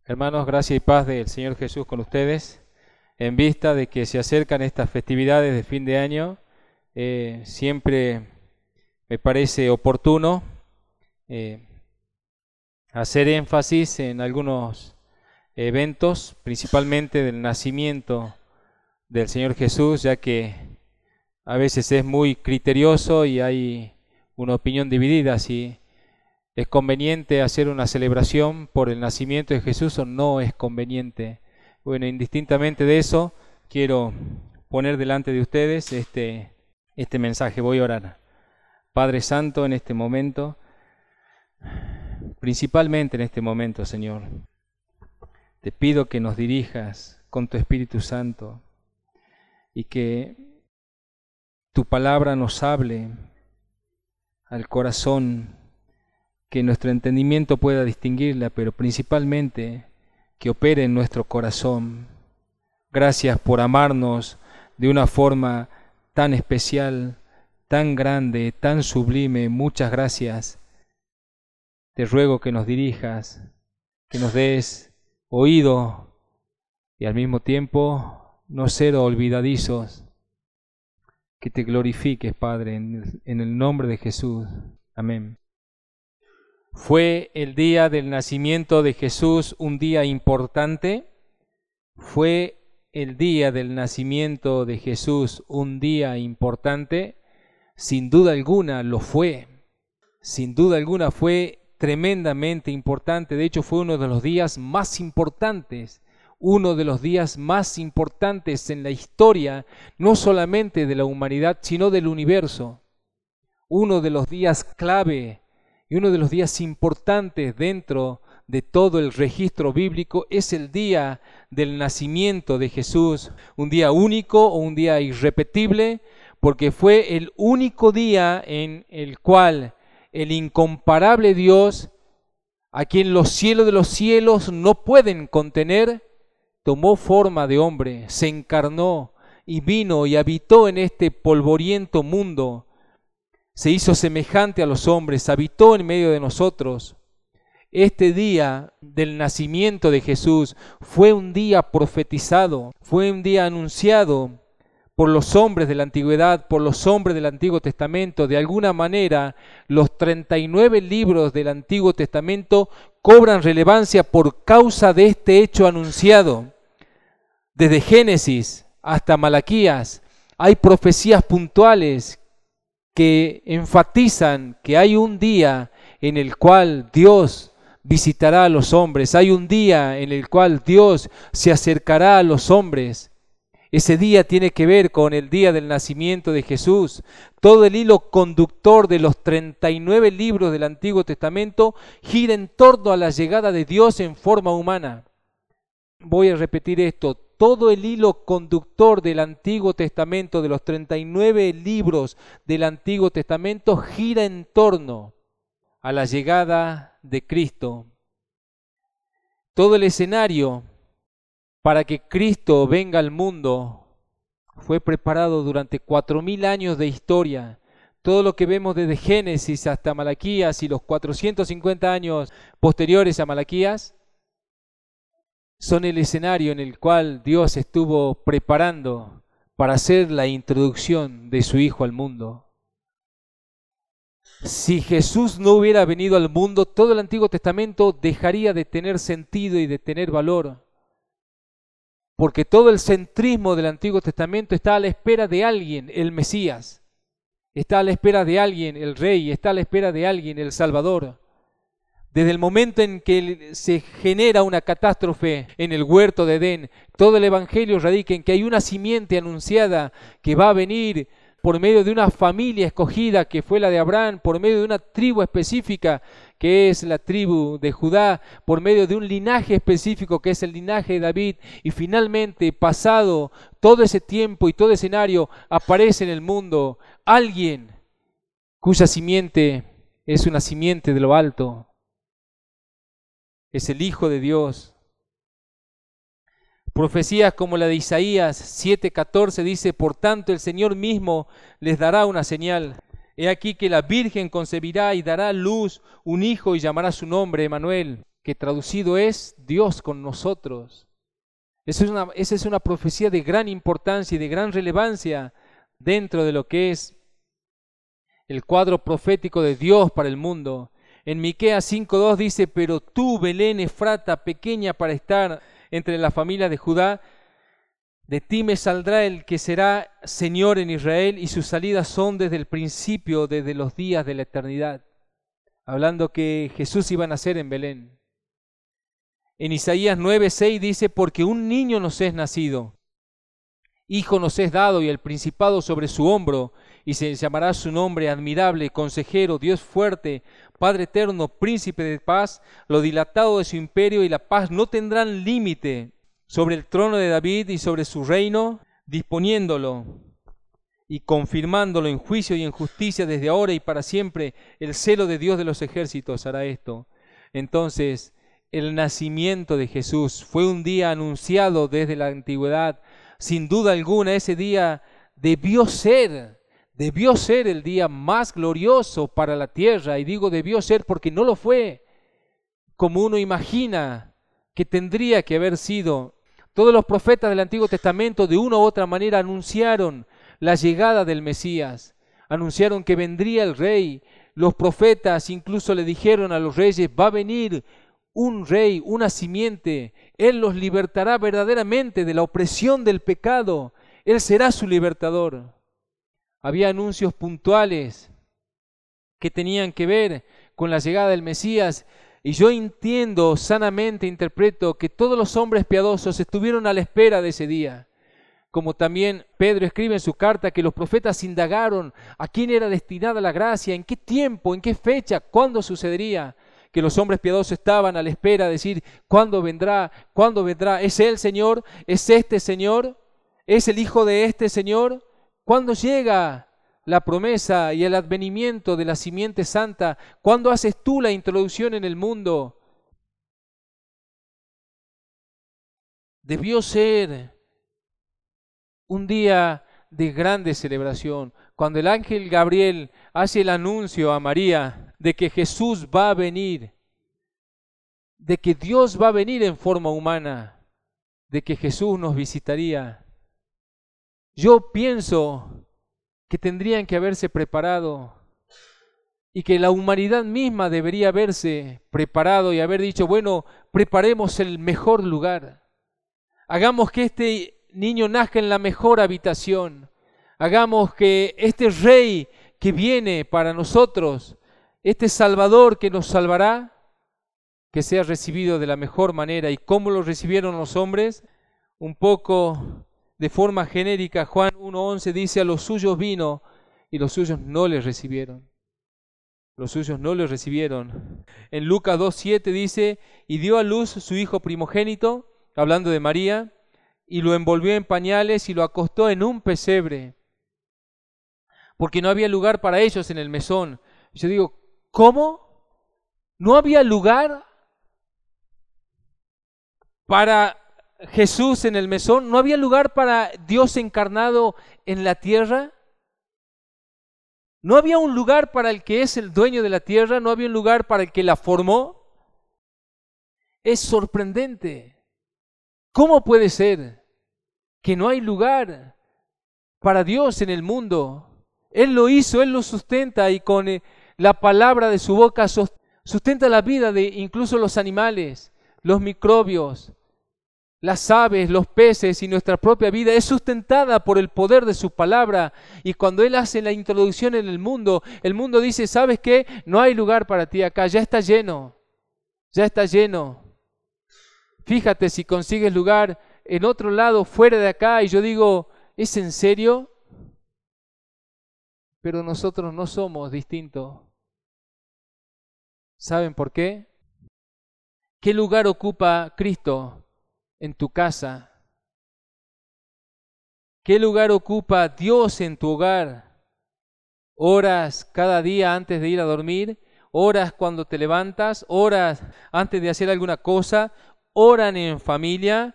Hermanos, gracia y paz del Señor Jesús con ustedes. En vista de que se acercan estas festividades de fin de año, siempre me parece oportuno hacer énfasis en algunos eventos, principalmente del nacimiento del Señor Jesús, ya que a veces es muy criterioso y hay una opinión dividida si ¿es conveniente hacer una celebración por el nacimiento de Jesús o no es conveniente? Bueno, indistintamente de eso, quiero poner delante de ustedes este mensaje. Voy a orar. Padre Santo, en este momento, principalmente en este momento, Señor, te pido que nos dirijas con tu Espíritu Santo y que tu palabra nos hable al corazón, que nuestro entendimiento pueda distinguirla, pero principalmente que opere en nuestro corazón. Gracias por amarnos de una forma tan especial, tan grande, tan sublime. Muchas gracias. Te ruego que nos dirijas, que nos des oído y al mismo tiempo no ser olvidadizos. Que te glorifiques, Padre, en el nombre de Jesús. Amén. ¿Fue el día del nacimiento de Jesús un día importante? ¿Fue el día del nacimiento de Jesús un día importante? Sin duda alguna lo fue. Sin duda alguna fue tremendamente importante. De hecho, fue uno de los días más importantes. Uno de los días más importantes en la historia, no solamente de la humanidad, sino del universo. Uno de los días clave y uno de los días importantes dentro de todo el registro bíblico es el día del nacimiento de Jesús, un día único o un día irrepetible, porque fue el único día en el cual el incomparable Dios, a quien los cielos de los cielos no pueden contener, tomó forma de hombre, se encarnó y vino y habitó en este polvoriento mundo. Se hizo semejante a los hombres, habitó en medio de nosotros. Este día del nacimiento de Jesús fue un día profetizado, fue un día anunciado por los hombres de la antigüedad, por los hombres del Antiguo Testamento. De alguna manera, los 39 libros del Antiguo Testamento cobran relevancia por causa de este hecho anunciado. Desde Génesis hasta Malaquías hay profecías puntuales que enfatizan que hay un día en el cual Dios visitará a los hombres, hay un día en el cual Dios se acercará a los hombres. Ese día tiene que ver con el día del nacimiento de Jesús. Todo el hilo conductor de los 39 libros del Antiguo Testamento gira en torno a la llegada de Dios en forma humana. Voy a repetir esto. Todo el hilo conductor del Antiguo Testamento, de los 39 libros del Antiguo Testamento, gira en torno a la llegada de Cristo. Todo el escenario para que Cristo venga al mundo fue preparado durante 4000 años de historia. Todo lo que vemos desde Génesis hasta Malaquías y los 450 años posteriores a Malaquías son el escenario en el cual Dios estuvo preparando para hacer la introducción de su Hijo al mundo. Si Jesús no hubiera venido al mundo, todo el Antiguo Testamento dejaría de tener sentido y de tener valor. Porque todo el centrismo del Antiguo Testamento está a la espera de alguien, el Mesías. Está a la espera de alguien, el Rey. Está a la espera de alguien, el Salvador. Desde el momento en que se genera una catástrofe en el huerto de Edén, todo el Evangelio radica en que hay una simiente anunciada que va a venir por medio de una familia escogida que fue la de Abraham, por medio de una tribu específica que es la tribu de Judá, por medio de un linaje específico que es el linaje de David, y finalmente, pasado todo ese tiempo y todo escenario, aparece en el mundo alguien cuya simiente es una simiente de lo alto. Es el Hijo de Dios. Profecías como la de Isaías 7:14 dice: por tanto el Señor mismo les dará una señal. He aquí que la Virgen concebirá y dará a luz un hijo y llamará su nombre Emmanuel, que traducido es Dios con nosotros. Esa es una profecía de gran importancia y de gran relevancia dentro de lo que es el cuadro profético de Dios para el mundo. En Miqueas 5:2 dice: pero tú, Belén Efrata, pequeña para estar entre las familias de Judá, de ti me saldrá el que será Señor en Israel, y sus salidas son desde el principio, desde los días de la eternidad. Hablando que Jesús iba a nacer en Belén. En Isaías 9:6 dice: porque un niño nos es nacido, hijo nos es dado, y el principado sobre su hombro, y se llamará su nombre admirable, consejero, Dios fuerte, Padre eterno, príncipe de paz. Lo dilatado de su imperio y la paz no tendrán límite sobre el trono de David y sobre su reino, disponiéndolo y confirmándolo en juicio y en justicia desde ahora y para siempre. El celo de Dios de los ejércitos hará esto. Entonces, el nacimiento de Jesús fue un día anunciado desde la antigüedad. Sin duda alguna, ese día debió ser el día más glorioso para la tierra. Y digo debió ser porque no lo fue como uno imagina que tendría que haber sido. Todos los profetas del Antiguo Testamento de una u otra manera anunciaron la llegada del Mesías, anunciaron que vendría el rey. Los profetas incluso le dijeron a los reyes: va a venir un rey, una simiente, él los libertará verdaderamente de la opresión del pecado, él será su libertador. Había anuncios puntuales que tenían que ver con la llegada del Mesías. Y yo entiendo, sanamente interpreto, que todos los hombres piadosos estuvieron a la espera de ese día. Como también Pedro escribe en su carta que los profetas indagaron a quién era destinada la gracia, en qué tiempo, en qué fecha, cuándo sucedería. Que los hombres piadosos estaban a la espera de decir: ¿cuándo vendrá? ¿Cuándo vendrá? ¿Es él, Señor? ¿Es este, Señor? ¿Es el hijo de este, Señor? ¿Cuándo llega la promesa y el advenimiento de la simiente santa? ¿Cuándo haces tú la introducción en el mundo? Debió ser un día de grande celebración, cuando el ángel Gabriel hace el anuncio a María de que Jesús va a venir, de que Dios va a venir en forma humana, de que Jesús nos visitaría. Yo pienso que tendrían que haberse preparado y que la humanidad misma debería haberse preparado y haber dicho: bueno, preparemos el mejor lugar, hagamos que este niño nazca en la mejor habitación, hagamos que este rey que viene para nosotros, este Salvador que nos salvará, que sea recibido de la mejor manera. ¿Y cómo lo recibieron los hombres? Un poco de forma genérica, Juan 1:11 dice: a los suyos vino y los suyos no les recibieron. Los suyos no les recibieron. En Lucas 2:7 dice: y dio a luz su hijo primogénito, hablando de María, y lo envolvió en pañales y lo acostó en un pesebre, porque no había lugar para ellos en el mesón. Yo digo: ¿cómo? ¿No había lugar para Jesús en el mesón? ¿No había lugar para Dios encarnado en la tierra? ¿No había un lugar para el que es el dueño de la tierra? ¿No había un lugar para el que la formó? Es sorprendente. ¿Cómo puede ser que no hay lugar para Dios en el mundo? Él lo hizo, Él lo sustenta, y con la palabra de su boca sustenta la vida de incluso los animales, los microbios, las aves, los peces, y nuestra propia vida es sustentada por el poder de su palabra. Y cuando Él hace la introducción en el mundo dice: ¿sabes qué? No hay lugar para ti acá, ya está lleno, ya está lleno. Fíjate si consigues lugar en otro lado, fuera de acá. Y yo digo: ¿es en serio? Pero nosotros no somos distintos. ¿Saben por qué? ¿Qué lugar ocupa Cristo en tu casa? ¿Qué lugar ocupa Dios en tu hogar? ¿Horas cada día antes de ir a dormir? ¿Horas cuando te levantas? ¿Horas antes de hacer alguna cosa? ¿Oran en familia?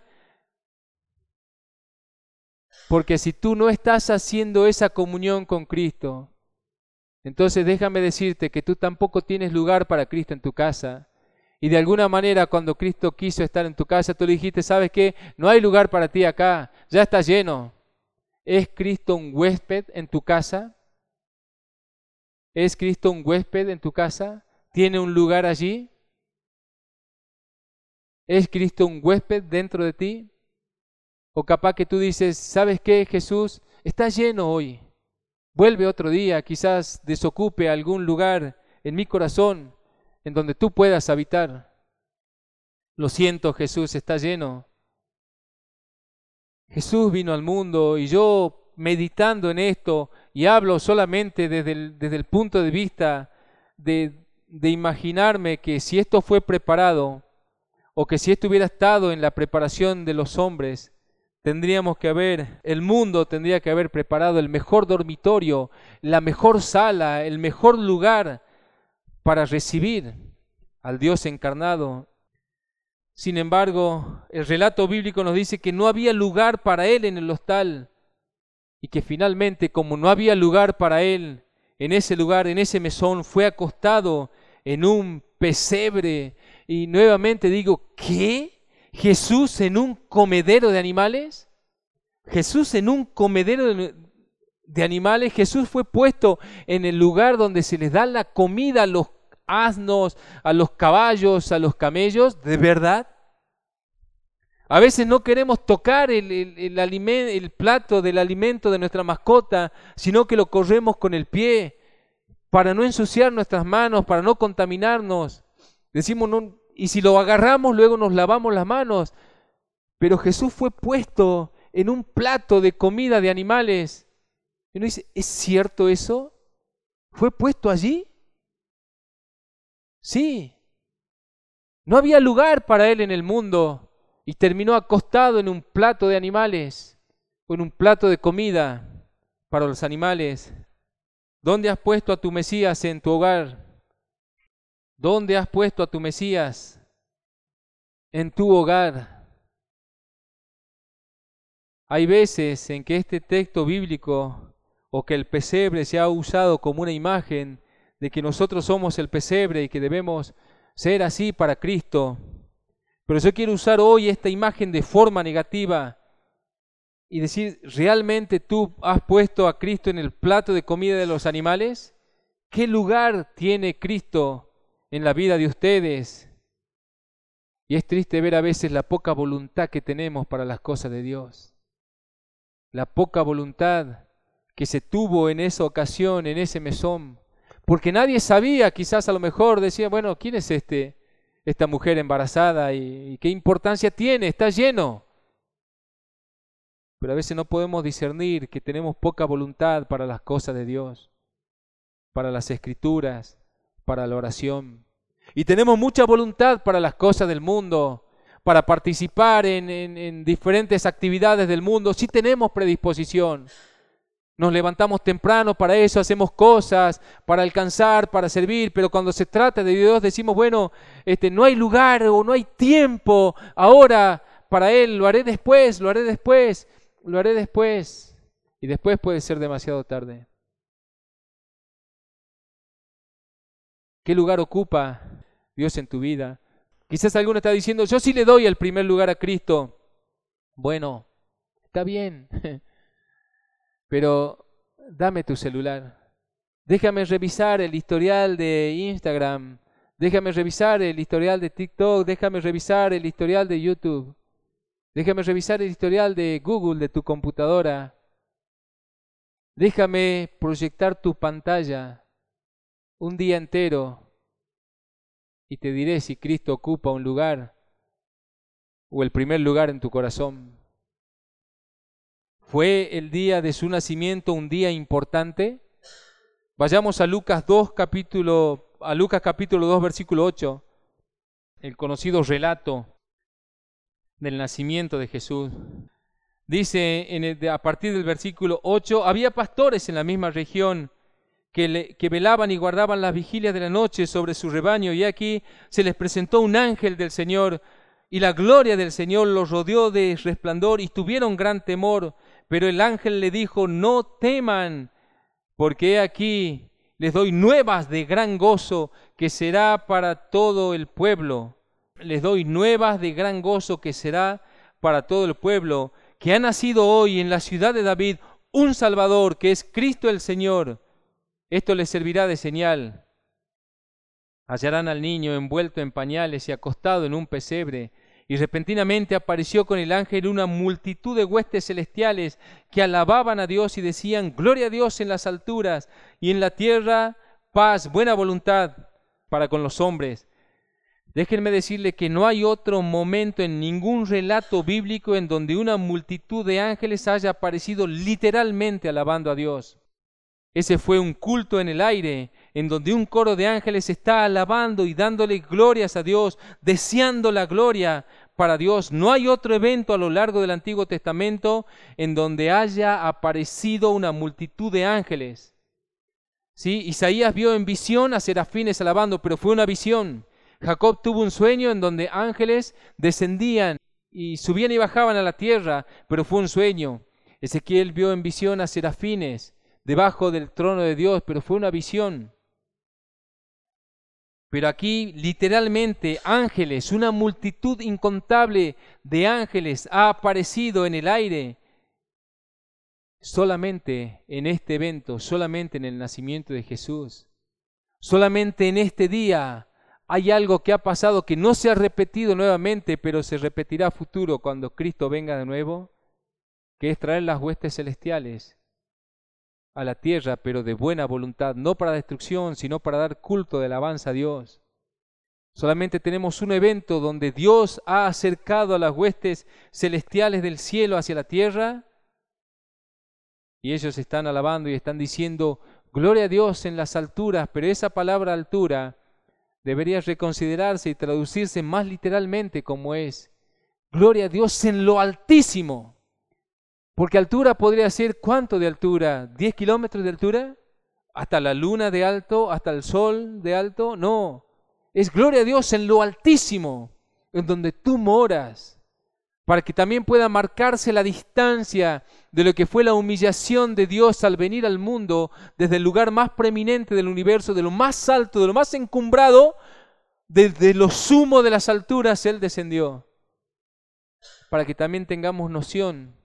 Porque si tú no estás haciendo esa comunión con Cristo, entonces déjame decirte que tú tampoco tienes lugar para Cristo en tu casa. Y de alguna manera cuando Cristo quiso estar en tu casa, tú le dijiste, ¿sabes qué? No hay lugar para ti acá, ya está lleno. ¿Es Cristo un huésped en tu casa? ¿Es Cristo un huésped en tu casa? ¿Tiene un lugar allí? ¿Es Cristo un huésped dentro de ti? O capaz que tú dices, ¿sabes qué, Jesús? Está lleno hoy. Vuelve otro día, quizás desocupe algún lugar en mi corazón en donde tú puedas habitar. Lo siento, Jesús, está lleno. Jesús vino al mundo y yo meditando en esto, y hablo solamente desde el punto de vista de imaginarme que si esto fue preparado, o que si esto hubiera estado en la preparación de los hombres, el mundo tendría que haber preparado el mejor dormitorio, la mejor sala, el mejor lugar para recibir al Dios encarnado. Sin embargo, el relato bíblico nos dice que no había lugar para él en el hostal y que finalmente, como no había lugar para él en ese lugar, en ese mesón, fue acostado en un pesebre. Y nuevamente digo, ¿qué? ¿Jesús en un comedero de animales? ¿Jesús en un comedero de animales? Jesús fue puesto en el lugar donde se les da la comida a los asnos, a los caballos, a los camellos, ¿de verdad? A veces no queremos tocar el plato del alimento de nuestra mascota, sino que lo corremos con el pie para no ensuciar nuestras manos, para no contaminarnos. Decimos, no, y si lo agarramos, luego nos lavamos las manos. Pero Jesús fue puesto en un plato de comida de animales. Y uno dice, ¿es cierto eso? ¿Fue puesto allí? Sí. No había lugar para él en el mundo y terminó acostado en un plato de animales o en un plato de comida para los animales. ¿Dónde has puesto a tu Mesías en tu hogar? ¿Dónde has puesto a tu Mesías en tu hogar? Hay veces en que este texto bíblico o que el pesebre se ha usado como una imagen de que nosotros somos el pesebre y que debemos ser así para Cristo. Pero yo quiero usar hoy esta imagen de forma negativa y decir, ¿realmente tú has puesto a Cristo en el plato de comida de los animales? ¿Qué lugar tiene Cristo en la vida de ustedes? Y es triste ver a veces la poca voluntad que tenemos para las cosas de Dios. La poca voluntad que se tuvo en esa ocasión, en ese mesón. Porque nadie sabía, quizás a lo mejor decía, bueno, ¿quién es esta mujer embarazada y qué importancia tiene? Está lleno. Pero a veces no podemos discernir que tenemos poca voluntad para las cosas de Dios, para las escrituras, para la oración. Y tenemos mucha voluntad para las cosas del mundo, para participar en diferentes actividades del mundo. Sí tenemos predisposición. Nos levantamos temprano para eso, hacemos cosas para alcanzar, para servir, pero cuando se trata de Dios decimos, bueno, no hay lugar o no hay tiempo ahora para Él, lo haré después, lo haré después, lo haré después. Y después puede ser demasiado tarde. ¿Qué lugar ocupa Dios en tu vida? Quizás alguno está diciendo, yo sí le doy el primer lugar a Cristo. Bueno, está bien. Pero dame tu celular, déjame revisar el historial de Instagram, déjame revisar el historial de TikTok, déjame revisar el historial de YouTube, déjame revisar el historial de Google, de tu computadora, déjame proyectar tu pantalla un día entero y te diré si Cristo ocupa un lugar o el primer lugar en tu corazón. ¿Fue el día de su nacimiento un día importante? Vayamos a Lucas capítulo 2, versículo 8, el conocido relato del nacimiento de Jesús. Dice a partir del versículo 8, había pastores en la misma región que velaban y guardaban las vigilias de la noche sobre su rebaño, y aquí se les presentó un ángel del Señor, y la gloria del Señor los rodeó de resplandor, y tuvieron gran temor. Pero el ángel le dijo, no teman, porque he aquí Les doy nuevas de gran gozo que será para todo el pueblo. Les doy nuevas de gran gozo que será para todo el pueblo, que ha nacido hoy en la ciudad de David un Salvador, que es Cristo el Señor. Esto les servirá de señal. Hallarán al niño envuelto en pañales y acostado en un pesebre. Y repentinamente apareció con el ángel una multitud de huestes celestiales que alababan a Dios y decían: Gloria a Dios en las alturas, y en la tierra paz, buena voluntad para con los hombres. Déjenme decirle que no hay otro momento en ningún relato bíblico en donde una multitud de ángeles haya aparecido literalmente alabando a Dios. Ese fue un culto en el aire, en donde un coro de ángeles está alabando y dándole glorias a Dios, deseando la gloria para Dios. No hay otro evento a lo largo del Antiguo Testamento en donde haya aparecido una multitud de ángeles. ¿Sí? Isaías vio en visión a serafines alabando, pero fue una visión. Jacob tuvo un sueño en donde ángeles descendían y subían y bajaban a la tierra, pero fue un sueño. Ezequiel vio en visión a serafines debajo del trono de Dios, pero fue una visión. Pero aquí literalmente ángeles, una multitud incontable de ángeles ha aparecido en el aire. Solamente en este evento, solamente en el nacimiento de Jesús, solamente en este día hay algo que ha pasado que no se ha repetido nuevamente, pero se repetirá a futuro cuando Cristo venga de nuevo, que es traer las huestes celestiales a la tierra, pero de buena voluntad, no para destrucción, sino para dar culto de alabanza a Dios. Solamente tenemos un evento donde Dios ha acercado a las huestes celestiales del cielo hacia la tierra, y ellos están alabando y están diciendo: gloria a Dios en las alturas, pero esa palabra altura debería reconsiderarse y traducirse más literalmente como es: gloria a Dios en lo altísimo. Porque altura podría ser, ¿cuánto de altura? ¿10 kilómetros de altura? ¿Hasta la luna de alto? ¿Hasta el sol de alto? No, es gloria a Dios en lo altísimo, en donde tú moras, para que también pueda marcarse la distancia de lo que fue la humillación de Dios al venir al mundo desde el lugar más preeminente del universo, de lo más alto, de lo más encumbrado, desde lo sumo de las alturas Él descendió, para que también tengamos noción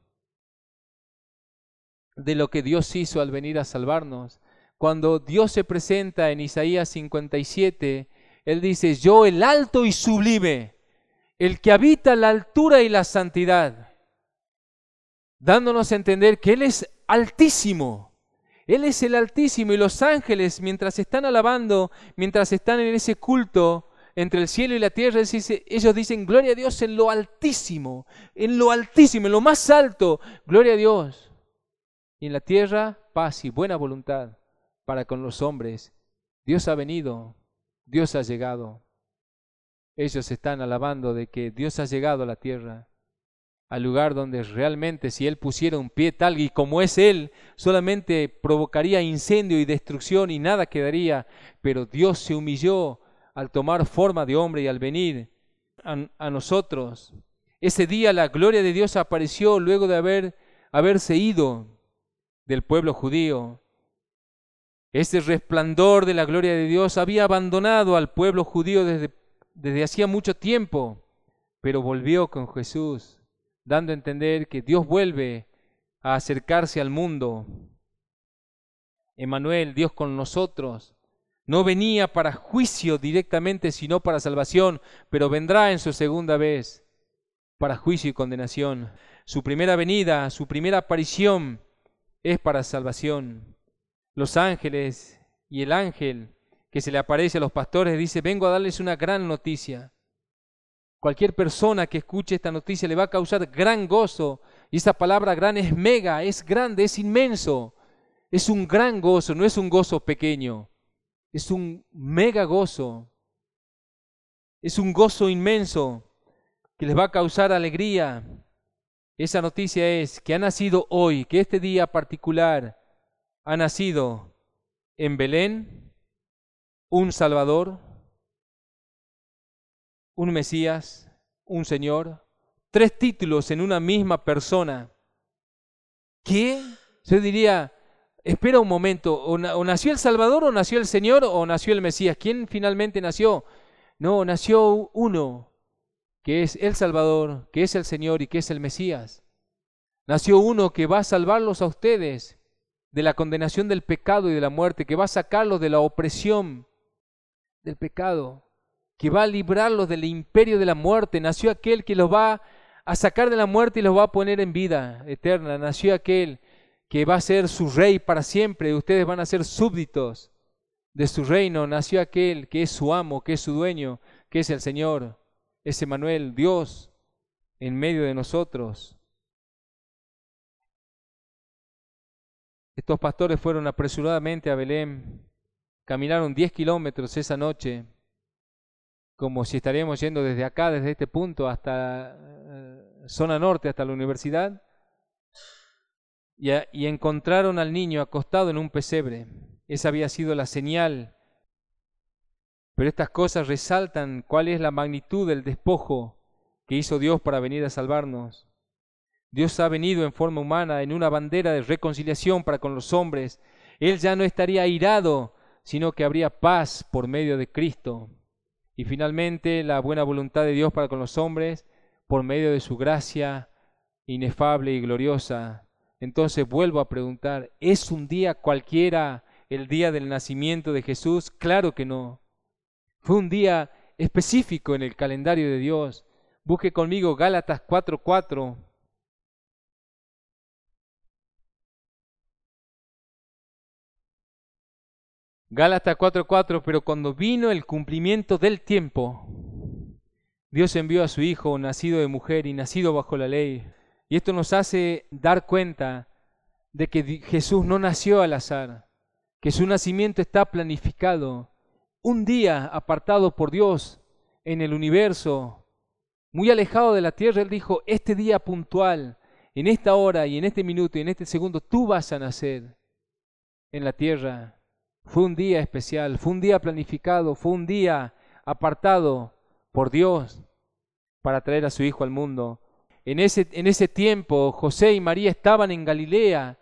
de lo que Dios hizo al venir a salvarnos. Cuando Dios se presenta en Isaías 57, Él dice: yo, el alto y sublime, el que habita la altura y la santidad, dándonos a entender que Él es altísimo. Él es el Altísimo, y los ángeles, mientras están alabando, mientras están en ese culto entre el cielo y la tierra, ellos dicen: gloria a Dios en lo altísimo, en lo más alto, gloria a Dios. Y en la tierra, paz y buena voluntad para con los hombres. Dios ha venido, Dios ha llegado. Ellos están alabando de que Dios ha llegado a la tierra, al lugar donde realmente, si Él pusiera un pie tal y como es Él, solamente provocaría incendio y destrucción y nada quedaría. Pero Dios se humilló al tomar forma de hombre y al venir a nosotros. Ese día la gloria de Dios apareció luego de haberse ido del pueblo judío. Ese resplandor de la gloria de Dios había abandonado al pueblo judío desde hacía mucho tiempo, pero volvió con Jesús, dando a entender que Dios vuelve a acercarse al mundo. Emmanuel, Dios con nosotros, no venía para juicio directamente, sino para salvación, pero vendrá en su segunda vez para juicio y condenación. Su primera venida, su primera aparición es para salvación. Los ángeles y el ángel que se le aparece a los pastores dice: vengo a darles una gran noticia. Cualquier persona que escuche esta noticia le va a causar gran gozo, y esa palabra gran es mega, es grande, es inmenso. Es un gran gozo, no es un gozo pequeño, es un mega gozo. Es un gozo inmenso que les va a causar alegría. Esa noticia es que ha nacido hoy, que este día particular ha nacido en Belén un Salvador, un Mesías, un Señor. 3 títulos en una misma persona. ¿Qué? Yo diría, espera un momento, o nació el Salvador, o nació el Señor, o nació el Mesías. ¿Quién finalmente nació? No, nació uno, que es el Salvador, que es el Señor y que es el Mesías. Nació uno que va a salvarlos a ustedes de la condenación del pecado y de la muerte, que va a sacarlos de la opresión del pecado, que va a librarlos del imperio de la muerte. Nació aquel que los va a sacar de la muerte y los va a poner en vida eterna. Nació aquel que va a ser su rey para siempre, y ustedes van a ser súbditos de su reino. Nació aquel que es su amo, que es su dueño, que es el Señor, es Emmanuel, Dios en medio de nosotros. Estos pastores fueron apresuradamente a Belén, caminaron 10 kilómetros esa noche, como si estaríamos yendo desde acá, desde este punto hasta zona norte, hasta la universidad, y encontraron al niño acostado en un pesebre. Esa había sido la señal. Pero estas cosas resaltan cuál es la magnitud del despojo que hizo Dios para venir a salvarnos. Dios ha venido en forma humana, en una bandera de reconciliación para con los hombres. Él ya no estaría airado, sino que habría paz por medio de Cristo. Y finalmente la buena voluntad de Dios para con los hombres por medio de su gracia inefable y gloriosa. Entonces vuelvo a preguntar, ¿es un día cualquiera el día del nacimiento de Jesús? Claro que no. Fue un día específico en el calendario de Dios. Busque conmigo Gálatas 4:4. Gálatas 4:4, pero cuando vino el cumplimiento del tiempo, Dios envió a su Hijo, nacido de mujer y nacido bajo la ley. Y esto nos hace dar cuenta de que Jesús no nació al azar, que su nacimiento está planificado. Un día apartado por Dios en el universo, muy alejado de la tierra, Él dijo, este día puntual, en esta hora y en este minuto y en este segundo, tú vas a nacer en la tierra. Fue un día especial, fue un día planificado, fue un día apartado por Dios para traer a su Hijo al mundo. En ese tiempo, José y María estaban en Galilea,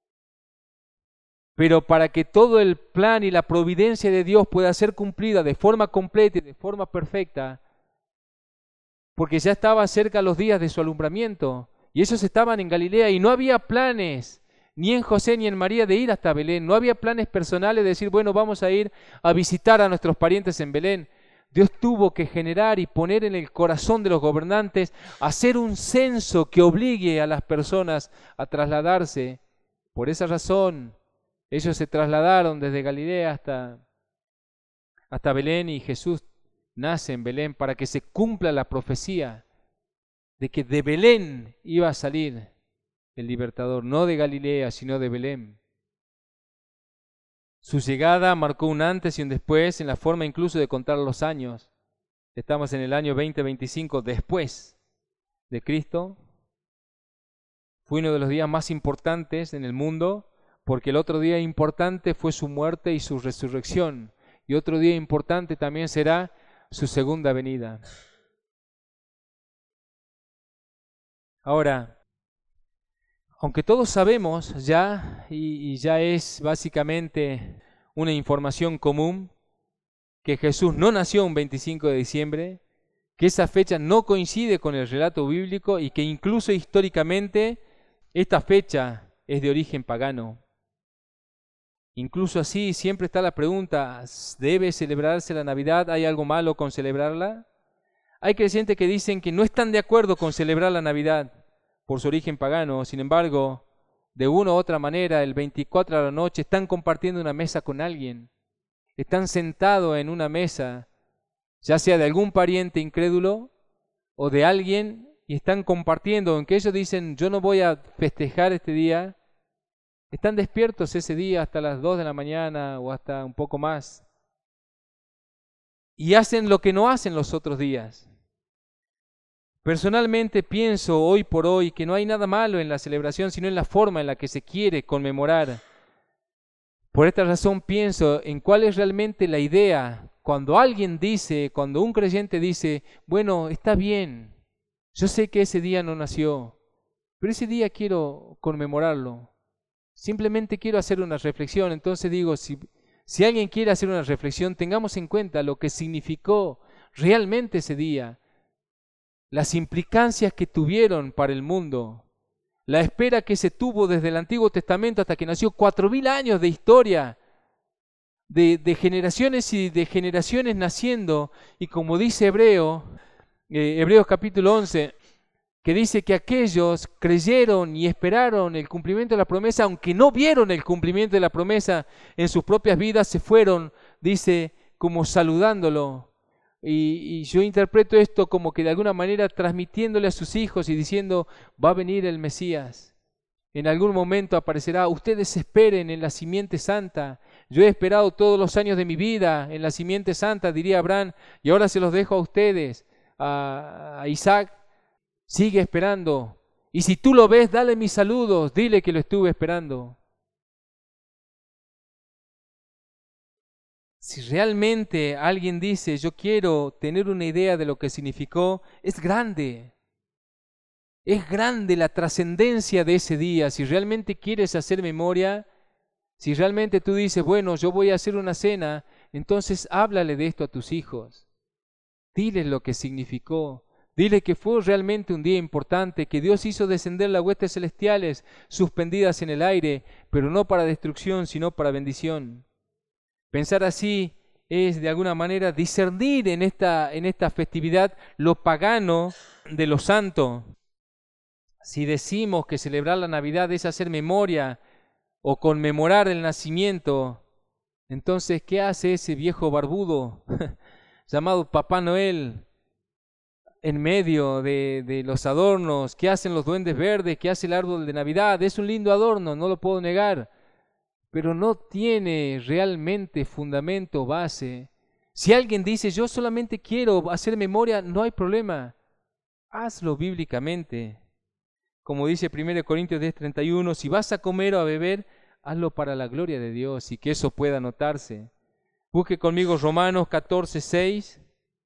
pero para que todo el plan y la providencia de Dios pueda ser cumplida de forma completa y de forma perfecta, porque ya estaba cerca los días de su alumbramiento, y ellos estaban en Galilea y no había planes, ni en José ni en María, de ir hasta Belén. No había planes personales de decir, bueno, vamos a ir a visitar a nuestros parientes en Belén. Dios tuvo que generar y poner en el corazón de los gobernantes hacer un censo que obligue a las personas a trasladarse. Por esa razón, ellos se trasladaron desde Galilea hasta Belén, y Jesús nace en Belén para que se cumpla la profecía de que de Belén iba a salir el libertador, no de Galilea, sino de Belén. Su llegada marcó un antes y un después en la forma incluso de contar los años. Estamos en el año 2025 después de Cristo. Fue uno de los días más importantes en el mundo, porque el otro día importante fue su muerte y su resurrección, y otro día importante también será su segunda venida. Ahora, aunque todos sabemos ya, y ya es básicamente una información común, que Jesús no nació un 25 de diciembre, que esa fecha no coincide con el relato bíblico y que incluso históricamente esta fecha es de origen pagano. Incluso así siempre está la pregunta, ¿debe celebrarse la Navidad? ¿Hay algo malo con celebrarla? Hay creyentes que dicen que no están de acuerdo con celebrar la Navidad por su origen pagano. Sin embargo, de una u otra manera, el 24 a la noche están compartiendo una mesa con alguien. Están sentados en una mesa, ya sea de algún pariente incrédulo o de alguien, y están compartiendo, aunque ellos dicen, yo no voy a festejar este día, están despiertos ese día hasta las 2 de la mañana o hasta un poco más. Y hacen lo que no hacen los otros días. Personalmente pienso hoy por hoy que no hay nada malo en la celebración, sino en la forma en la que se quiere conmemorar. Por esta razón pienso en cuál es realmente la idea. Cuando alguien dice, cuando un creyente dice, bueno, está bien, yo sé que ese día no nació, pero ese día quiero conmemorarlo. Simplemente quiero hacer una reflexión. Entonces digo, si alguien quiere hacer una reflexión, tengamos en cuenta lo que significó realmente ese día, las implicancias que tuvieron para el mundo, la espera que se tuvo desde el Antiguo Testamento hasta que nació, 4000 años de historia, de generaciones y de generaciones naciendo, y como dice Hebreos capítulo 11, que dice que aquellos creyeron y esperaron el cumplimiento de la promesa, aunque no vieron el cumplimiento de la promesa en sus propias vidas, se fueron, dice, como saludándolo. Y yo interpreto esto como que de alguna manera transmitiéndole a sus hijos y diciendo, va a venir el Mesías. En algún momento aparecerá, ustedes esperen en la simiente santa. Yo he esperado todos los años de mi vida en la simiente santa, diría Abraham, y ahora se los dejo a ustedes, a Isaac. Sigue esperando. Y si tú lo ves, dale mis saludos, dile que lo estuve esperando. Si realmente alguien dice, yo quiero tener una idea de lo que significó, es grande. Es grande la trascendencia de ese día. Si realmente quieres hacer memoria, si realmente tú dices, bueno, yo voy a hacer una cena, entonces háblale de esto a tus hijos. Diles lo que significó. Dile que fue realmente un día importante, que Dios hizo descender las huestes celestiales suspendidas en el aire, pero no para destrucción, sino para bendición. Pensar así es de alguna manera discernir en esta festividad lo pagano de lo santo. Si decimos que celebrar la Navidad es hacer memoria o conmemorar el nacimiento, entonces, ¿qué hace ese viejo barbudo llamado Papá Noel en medio de los adornos? ¿Qué hacen los duendes verdes? ¿Qué hace el árbol de Navidad? Es un lindo adorno, no lo puedo negar, pero no tiene realmente fundamento, base. Si alguien dice, yo solamente quiero hacer memoria, no hay problema. Hazlo bíblicamente. Como dice 1 Corintios 10:31, si vas a comer o a beber, hazlo para la gloria de Dios y que eso pueda notarse. Busque conmigo Romanos 14:6.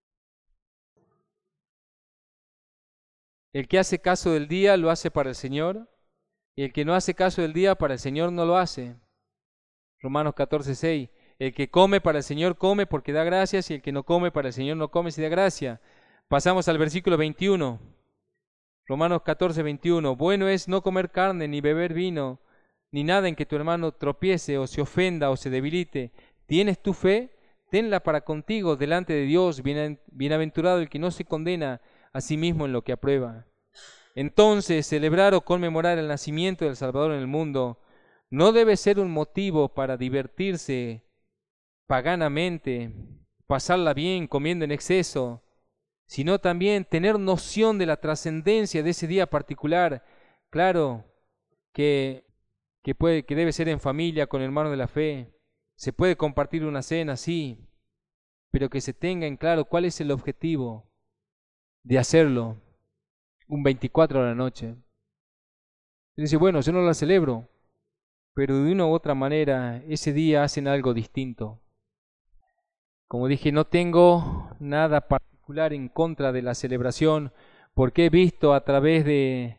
El que hace caso del día lo hace para el Señor, y el que no hace caso del día para el Señor no lo hace. Romanos 14:6. El que come para el Señor come porque da gracias, y el que no come para el Señor no come si da gracia. Pasamos al versículo 21. Romanos 14:21. Bueno es no comer carne, ni beber vino, ni nada en que tu hermano tropiece o se ofenda o se debilite. ¿Tienes tu fe? Tenla para contigo delante de Dios. Bienaventurado el que no se condena a sí mismo en lo que aprueba. Entonces, celebrar o conmemorar el nacimiento del Salvador en el mundo no debe ser un motivo para divertirse paganamente, pasarla bien comiendo en exceso, sino también tener noción de la trascendencia de ese día particular. Claro que debe ser en familia, con hermanos de la fe. Se puede compartir una cena, sí, pero que se tenga en claro cuál es el objetivo de hacerlo un 24 de la noche. Y dice, bueno, yo no la celebro, pero de una u otra manera ese día hacen algo distinto. Como dije, no tengo nada particular en contra de la celebración, porque he visto a través de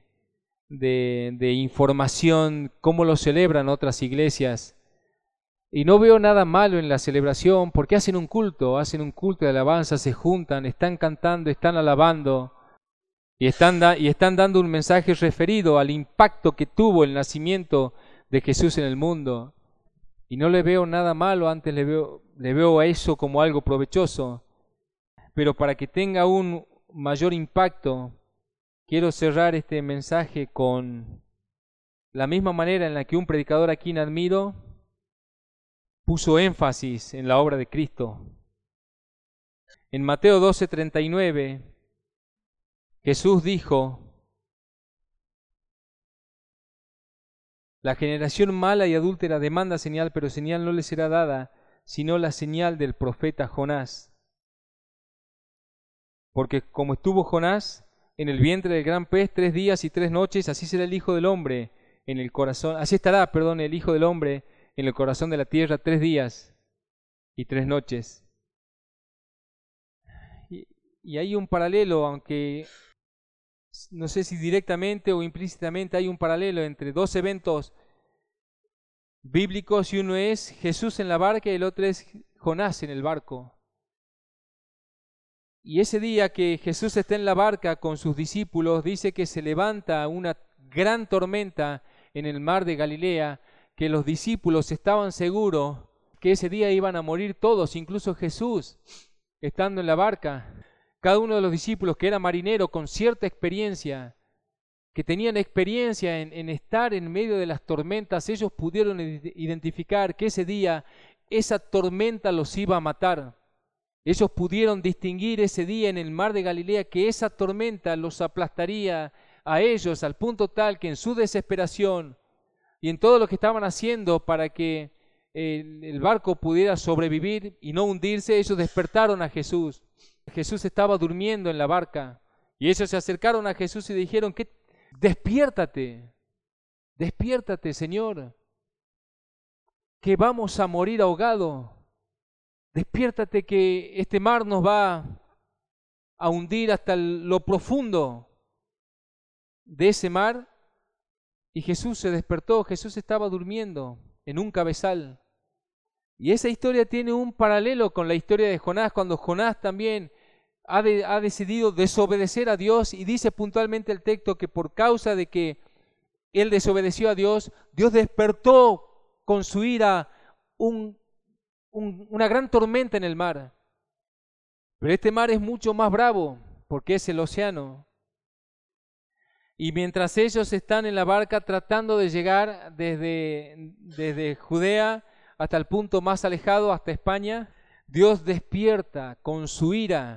información cómo lo celebran otras iglesias. Y no veo nada malo en la celebración, porque hacen un culto de alabanza, se juntan, están cantando, están alabando, y están dando un mensaje referido al impacto que tuvo el nacimiento de Jesús en el mundo. Y no le veo nada malo, antes le veo a eso como algo provechoso. Pero para que tenga un mayor impacto, quiero cerrar este mensaje con la misma manera en la que un predicador a quien admiro puso énfasis en la obra de Cristo. En Mateo 12:39, Jesús dijo: la generación mala y adúltera demanda señal, pero señal no le será dada, sino la señal del profeta Jonás. Porque como estuvo Jonás en el vientre del gran pez 3 días y 3 noches, así será el Hijo del Hombre en el corazón, así estará, el Hijo del Hombre en el corazón de la tierra 3 días y 3 noches. Y hay un paralelo, aunque no sé si directamente o implícitamente hay un paralelo entre dos eventos bíblicos, y uno es Jesús en la barca y el otro es Jonás en el barco. Y ese día que Jesús está en la barca con sus discípulos, dice que se levanta una gran tormenta en el mar de Galilea, que los discípulos estaban seguros que ese día iban a morir todos, incluso Jesús, estando en la barca. Cada uno de los discípulos que era marinero con cierta experiencia, que tenían experiencia en estar en medio de las tormentas, ellos pudieron identificar que ese día esa tormenta los iba a matar. Ellos pudieron distinguir ese día en el mar de Galilea que esa tormenta los aplastaría a ellos al punto tal que en su desesperación y en todo lo que estaban haciendo para que el barco pudiera sobrevivir y no hundirse, ellos despertaron a Jesús. Jesús estaba durmiendo en la barca y ellos se acercaron a Jesús y dijeron: despiértate, despiértate, Señor, que vamos a morir ahogados. Despiértate que este mar nos va a hundir hasta lo profundo de ese mar. Y Jesús se despertó, Jesús estaba durmiendo en un cabezal. Y esa historia tiene un paralelo con la historia de Jonás, cuando Jonás también ha decidido desobedecer a Dios, y dice puntualmente el texto que por causa de que él desobedeció a Dios, Dios despertó con su ira una gran tormenta en el mar. Pero este mar es mucho más bravo porque es el océano. Y mientras ellos están en la barca tratando de llegar desde Judea hasta el punto más alejado, hasta España, Dios despierta con su ira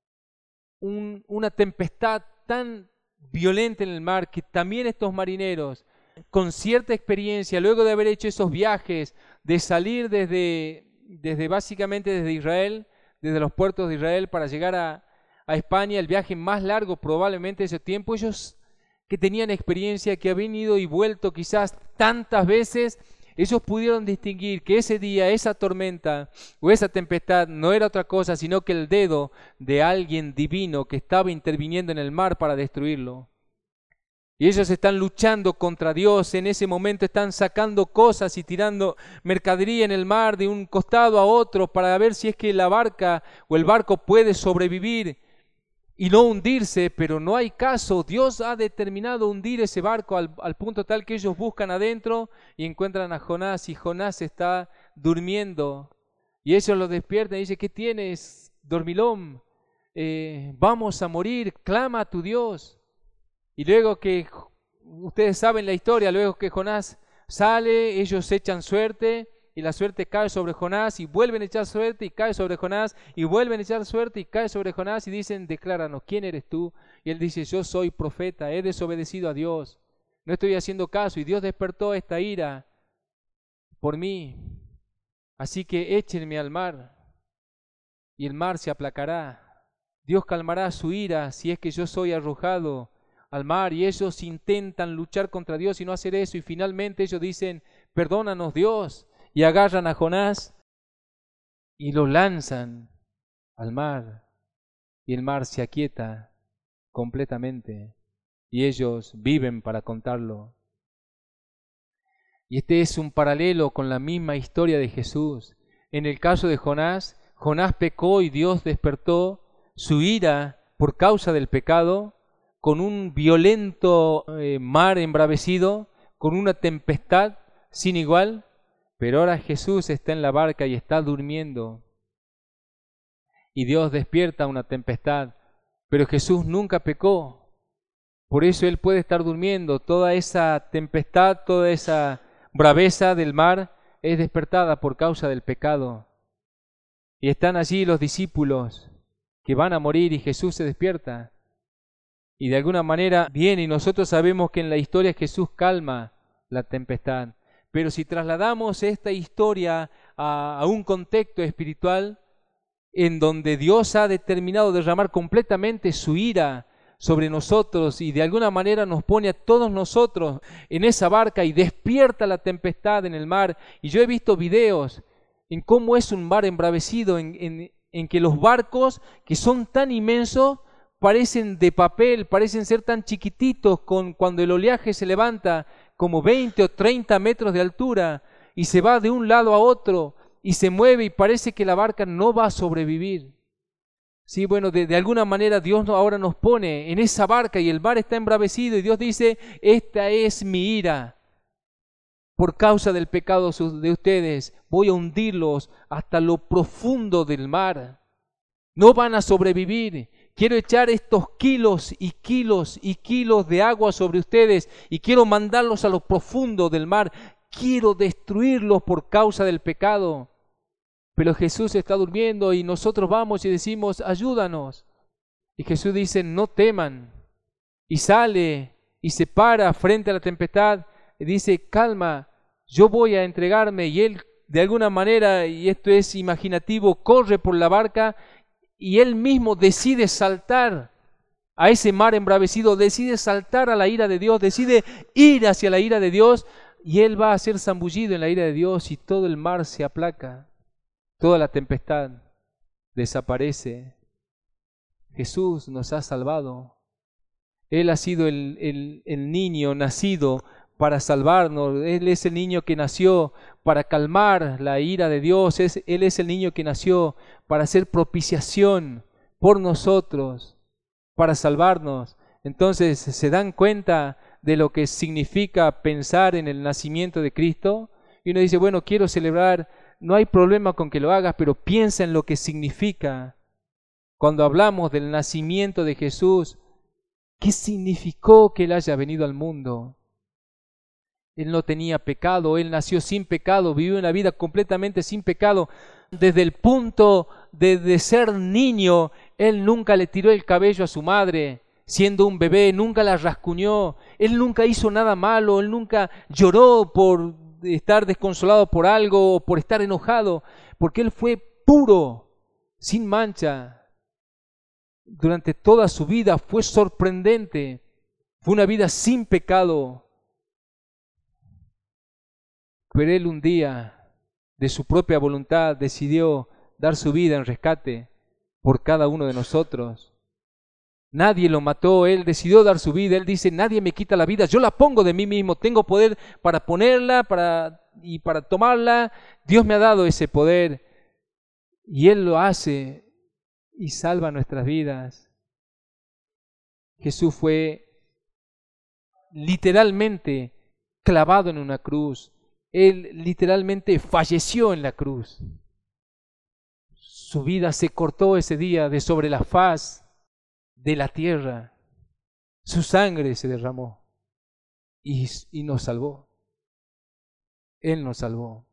una tempestad tan violenta en el mar que también estos marineros, con cierta experiencia, luego de haber hecho esos viajes, de salir básicamente desde Israel, desde los puertos de Israel para llegar a España, el viaje más largo probablemente de ese tiempo, ellos que tenían experiencia, que habían ido y vuelto quizás tantas veces, ellos pudieron distinguir que ese día, esa tormenta o esa tempestad no era otra cosa sino que el dedo de alguien divino que estaba interviniendo en el mar para destruirlo. Y ellos están luchando contra Dios, en ese momento están sacando cosas y tirando mercadería en el mar de un costado a otro para ver si es que la barca o el barco puede sobrevivir y no hundirse, pero no hay caso. Dios ha determinado hundir ese barco al punto tal que ellos buscan adentro y encuentran a Jonás, y Jonás está durmiendo. Y ellos lo despiertan y dicen: ¿qué tienes, dormilón? Vamos a morir, clama a tu Dios. Y luego que, ustedes saben la historia, luego que Jonás sale, ellos echan suerte, y la suerte cae sobre Jonás, y vuelven a echar suerte y cae sobre Jonás, y vuelven a echar suerte y cae sobre Jonás, y dicen: decláranos, ¿quién eres tú? Y él dice: yo soy profeta, he desobedecido a Dios, no estoy haciendo caso, y Dios despertó esta ira por mí, así que échenme al mar, y el mar se aplacará. Dios calmará su ira si es que yo soy arrojado al mar. Y ellos intentan luchar contra Dios y no hacer eso, y finalmente ellos dicen: perdónanos, Dios, y agarran a Jonás y lo lanzan al mar, y el mar se aquieta completamente y ellos viven para contarlo. Y este es un paralelo con la misma historia de Jesús. En el caso de Jonás, Jonás pecó y Dios despertó su ira por causa del pecado con un violento mar embravecido, con una tempestad sin igual. Pero ahora Jesús está en la barca y está durmiendo, y Dios despierta una tempestad, pero Jesús nunca pecó, por eso Él puede estar durmiendo. Toda esa tempestad, toda esa braveza del mar es despertada por causa del pecado. Y están allí los discípulos que van a morir y Jesús se despierta. Y de alguna manera viene, y nosotros sabemos que en la historia Jesús calma la tempestad. Pero si trasladamos esta historia a un contexto espiritual en donde Dios ha determinado derramar completamente su ira sobre nosotros y de alguna manera nos pone a todos nosotros en esa barca y despierta la tempestad en el mar. Y yo he visto videos en cómo es un mar embravecido, en que los barcos que son tan inmensos parecen de papel, parecen ser tan chiquititos cuando el oleaje se levanta como 20 o 30 metros de altura, y se va de un lado a otro y se mueve y parece que la barca no va a sobrevivir. Sí, bueno, de alguna manera Dios ahora nos pone en esa barca y el mar está embravecido y Dios dice, esta es mi ira. Por causa del pecado de ustedes, voy a hundirlos hasta lo profundo del mar. No van a sobrevivir. Quiero echar estos kilos y kilos y kilos de agua sobre ustedes y quiero mandarlos a lo profundo del mar. Quiero destruirlos por causa del pecado. Pero Jesús está durmiendo y nosotros vamos y decimos, ayúdanos. Y Jesús dice, no teman. Y sale y se para frente a la tempestad y dice, calma, yo voy a entregarme. Y él de alguna manera, y esto es imaginativo, corre por la barca y él mismo decide saltar a ese mar embravecido, decide saltar a la ira de Dios, decide ir hacia la ira de Dios y él va a ser zambullido en la ira de Dios y todo el mar se aplaca, toda la tempestad desaparece. Jesús nos ha salvado. Él ha sido el niño nacido para salvarnos. Él es el niño que nació para calmar la ira de Dios. Él es el niño que nació para hacer propiciación por nosotros, para salvarnos. Entonces, ¿se dan cuenta de lo que significa pensar en el nacimiento de Cristo? Y uno dice, bueno, quiero celebrar, no hay problema con que lo hagas, pero piensa en lo que significa. Cuando hablamos del nacimiento de Jesús, ¿qué significó que Él haya venido al mundo? Él no tenía pecado, Él nació sin pecado, vivió una vida completamente sin pecado. Desde el punto de ser niño, Él nunca le tiró el cabello a su madre. Siendo un bebé, nunca la rascuñó. Él nunca hizo nada malo, Él nunca lloró por estar desconsolado por algo o por estar enojado, porque Él fue puro, sin mancha. Durante toda su vida fue sorprendente. Fue una vida sin pecado. Pero Él un día, de su propia voluntad, decidió dar su vida en rescate por cada uno de nosotros. Nadie lo mató, Él decidió dar su vida. Él dice, nadie me quita la vida, yo la pongo de mí mismo. Tengo poder para ponerla y para tomarla. Dios me ha dado ese poder y Él lo hace y salva nuestras vidas. Jesús fue literalmente clavado en una cruz. Él literalmente falleció en la cruz. Su vida se cortó ese día de sobre la faz de la tierra. Su sangre se derramó y nos salvó. Él nos salvó.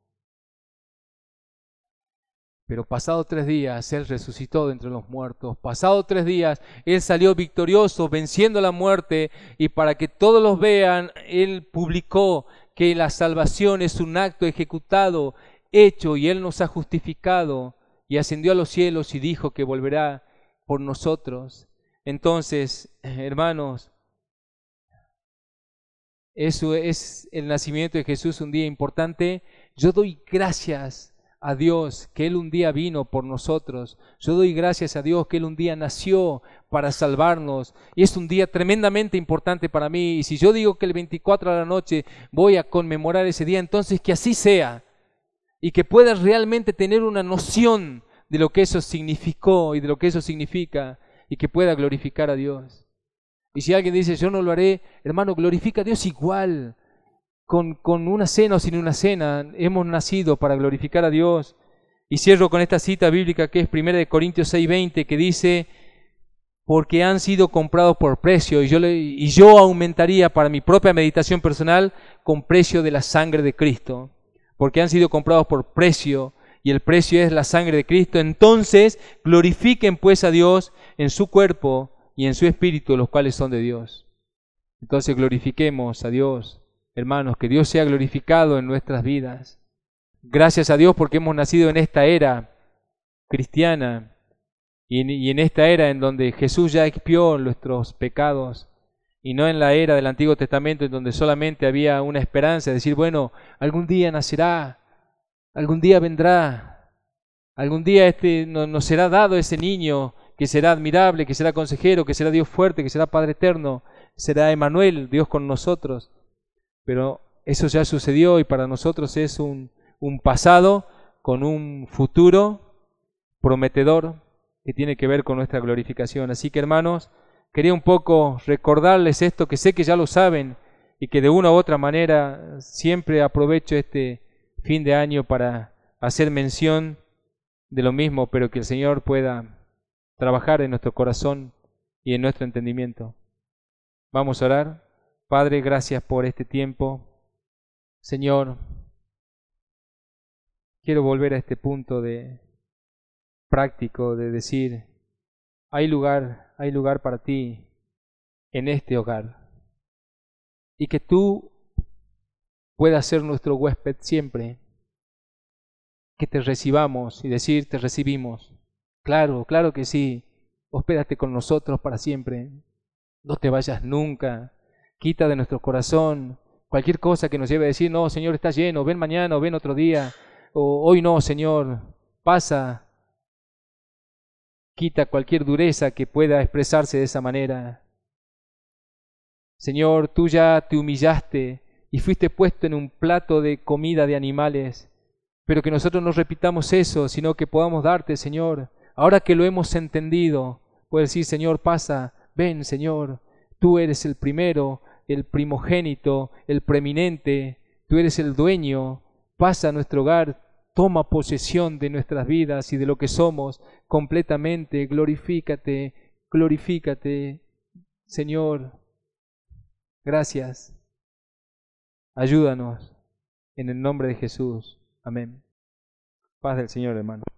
Pero pasado 3 días, Él resucitó de entre los muertos. Pasado 3 días, Él salió victorioso, venciendo la muerte. Y para que todos los vean, Él publicó que la salvación es un acto ejecutado, hecho, y Él nos ha justificado. Y ascendió a los cielos y dijo que volverá por nosotros. Entonces, hermanos, eso es el nacimiento de Jesús, un día importante. Yo doy gracias a Dios que Él un día vino por nosotros. Yo doy gracias a Dios que Él un día nació para salvarnos. Y es un día tremendamente importante para mí. Y si yo digo que el 24 de la noche voy a conmemorar ese día, entonces que así sea. Y que puedas realmente tener una noción de lo que eso significó y de lo que eso significa. Y que pueda glorificar a Dios. Y si alguien dice, yo no lo haré, hermano, glorifica a Dios igual. Con una cena o sin una cena, hemos nacido para glorificar a Dios. Y cierro con esta cita bíblica que es 1 Corintios 6:20, que dice, porque han sido comprados por precio, y yo aumentaría para mi propia meditación personal, con precio de la sangre de Cristo. Porque han sido comprados por precio, y el precio es la sangre de Cristo. Entonces glorifiquen pues a Dios en su cuerpo y en su espíritu, los cuales son de Dios. Entonces glorifiquemos a Dios. Hermanos, que Dios sea glorificado en nuestras vidas. Gracias a Dios porque hemos nacido en esta era cristiana y en esta era en donde Jesús ya expió nuestros pecados y no en la era del Antiguo Testamento en donde solamente había una esperanza de decir, bueno, algún día nacerá, algún día vendrá, algún día nos será dado ese niño que será admirable, que será consejero, que será Dios fuerte, que será Padre eterno, será Emmanuel, Dios con nosotros. Pero eso ya sucedió y para nosotros es un pasado con un futuro prometedor que tiene que ver con nuestra glorificación. Así que, hermanos, quería un poco recordarles esto, que sé que ya lo saben y que de una u otra manera siempre aprovecho este fin de año para hacer mención de lo mismo, pero que el Señor pueda trabajar en nuestro corazón y en nuestro entendimiento. Vamos a orar. Padre, gracias por este tiempo. Señor, quiero volver a este punto de práctico de decir, hay lugar para ti en este hogar. Y que tú puedas ser nuestro huésped siempre. Que te recibamos y decir, te recibimos. Claro, claro que sí. Hospédate con nosotros para siempre. No te vayas nunca. Quita de nuestro corazón cualquier cosa que nos lleve a decir, no, Señor, está lleno, ven mañana o ven otro día. O hoy no, Señor, pasa. Quita cualquier dureza que pueda expresarse de esa manera. Señor, tú ya te humillaste y fuiste puesto en un plato de comida de animales, pero que nosotros no repitamos eso, sino que podamos darte, Señor, ahora que lo hemos entendido, poder decir, Señor, pasa, ven, Señor, tú eres el primero, el primogénito, el preeminente, tú eres el dueño, pasa a nuestro hogar, toma posesión de nuestras vidas y de lo que somos completamente, glorifícate, glorifícate, Señor. Gracias. Ayúdanos en el nombre de Jesús. Amén. Paz del Señor, hermano.